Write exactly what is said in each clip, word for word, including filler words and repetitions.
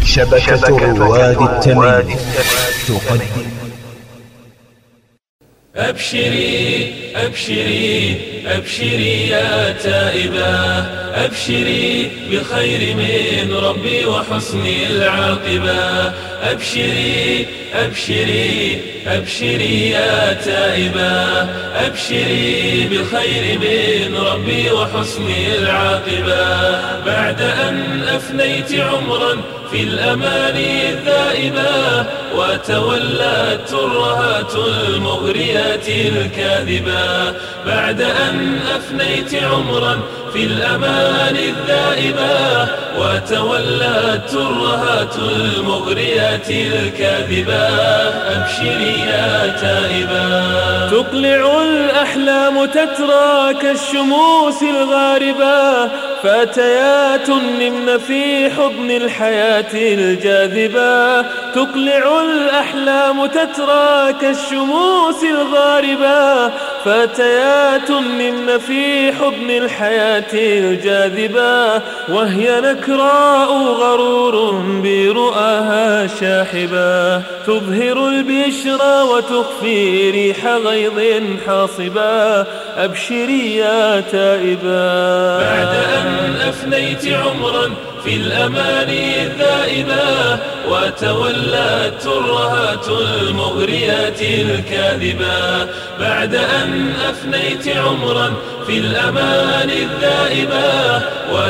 شبكة رواد التمييز تقدم. أبشري أبشري أبشري يا تائبة، أبشري بخير من ربي وحسن العاقبة. أبشري أبشري أبشري يا تائبة، أبشري بخير من ربي وحسن العاقبة. بعد أن أفنيت عمرا في الأماني الذائبة، وتولت الترهات المغريات الكاذبة. بعد أن أفنيت عمرا في الأماني الذائبة، وتولت الترهات المغريات الكاذبة. أبشري يا تائبة، تقلع الأحلام تترى كالشموس الغاربة، فتيات نمن في حضن الحياة الجاذبة. تقلع الأحلام تترى كالشموس الغاربة، فتيات نمن في حضن الحياة الجاذبة. وهي نكراء غرور برؤاها شاحبة، تظهر البشرى وتخفي ريح غيظ حاصبة. أبشري يا تائبة، بعد أن أفنيت عمرا في الأماني الذائبة، وتولت الترهات المغريات الكاذبة. بعد أن أفنيت عمرا في الأماني الذائبة،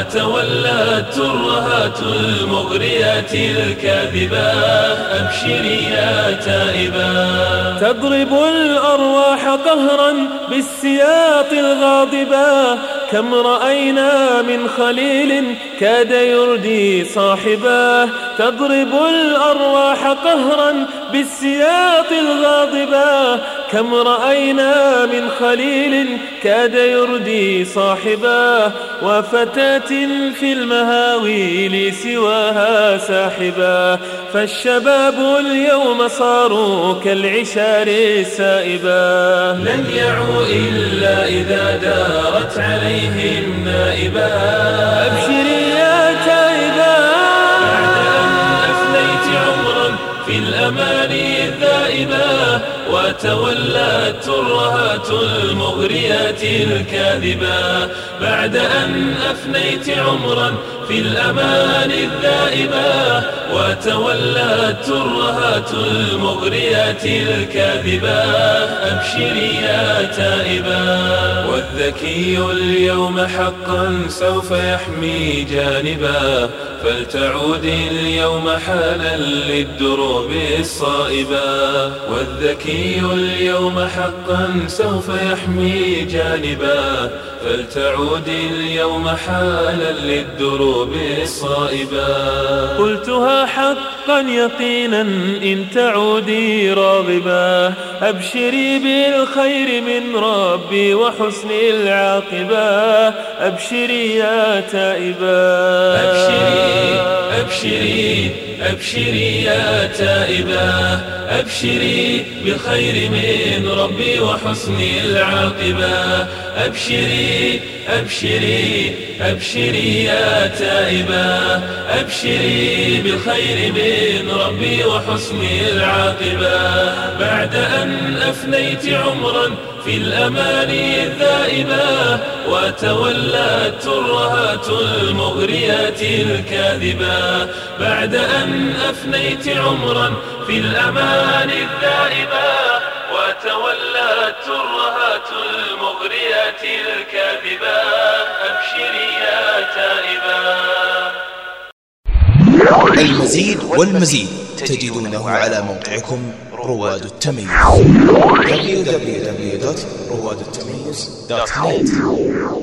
وتولت الترهات المغريات الكاذبة. أبشري يا تائبة، تضرب الأرواح قهرا بالسياط الغاضبة. كم رأينا من خليل كاد يردي صاحبه. تضرب الأرواح قهرا بالسياط الغاضبة. كم رأينا من خليل كاد يردي صاحبه. وفتاة في المهاويل سواها ساحبة. فالشباب اليوم صاروا كالعشار السائبة، لن يعوا إلا إذا دارت عليهم نائبة. أبشري يا تائبة، بعد أن أفنيت عمرا في الأماني الذائبة، وتولت الترهات المغريات الكاذبة. بعد أن أفنيت عمرا في الأماني الذائبة، وتولت الترهات المغريات الكاذبة. أبشري يا تائبة، والذكي اليوم حقا سوف يحمي جانبا. فلتعودي اليوم حالا للدروب الصائبة. والذكي اليوم حقا سوف يحمي جانبا. فلتعودي اليوم حالا للدروب الصائبة. قلتها حقا يقينا إن تعودي راغبة. أبشري بالخير من ربي وحسن العاقبة. أبشري يا تائبة، أبشري أبشري أبشري يا تائبة، أبشري بخير من ربي وحسن العاقبة. أبشري أبشري أبشري يا تائبة، أبشري بالخير من ربي وحسن العاقبة. بعد أن أفنيت عمرا في الأماني الذائبة، وتولت الترهات المغريات الكاذبة. بعد أن أفنيت عمرا في الأماني الذائبة، وتولت الترهات المغريات الكاذبة. أبشري يا تائبة. المزيد والمزيد تجدونه على موقعكم رواد التمييز دبليو دبليو دبليو دوت رواد التمييز دوت نت.